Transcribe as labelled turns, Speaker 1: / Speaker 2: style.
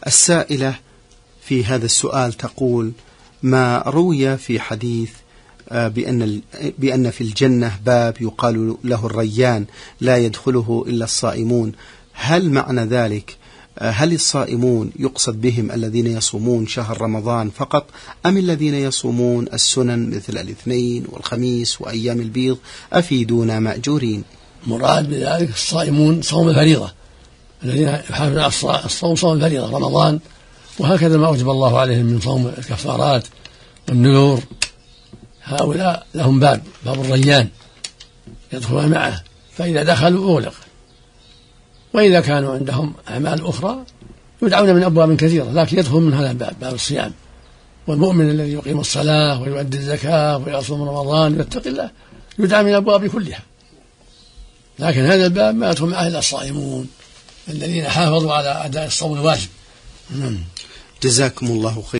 Speaker 1: السائلة في هذا السؤال تقول: ما روي في حديث بأن في الجنة باب يقال له الريان لا يدخله إلا الصائمون، هل معنى ذلك هل الصائمون يقصد بهم الذين يصومون شهر رمضان فقط، أم الذين يصومون السنن مثل الاثنين والخميس وأيام البيض؟ أفيدونا مأجورين.
Speaker 2: مراد بذلك الصائمون صوم الفريضة، الذين يحافظون على الصوم صوم الفريضة رمضان، وهكذا ما أوجب الله عليهم من صوم الكفارات والنذور، هؤلاء لهم باب الريان يدخلون معه، فإذا دخلوا أغلق. وإذا كانوا عندهم أعمال أخرى يدعون من أبواب كثيرة، لكن يدخل من هذا الباب، باب الصيام. والمؤمن الذي يقيم الصلاة ويؤدي الزكاة ويصوم رمضان ويتقي الله يدعى من الأبواب كلها، لكن هذا الباب ما يدخل معه إلا الصائمون الذين حافظوا على أداء الصوم الواجب.
Speaker 1: جزاكم الله خير.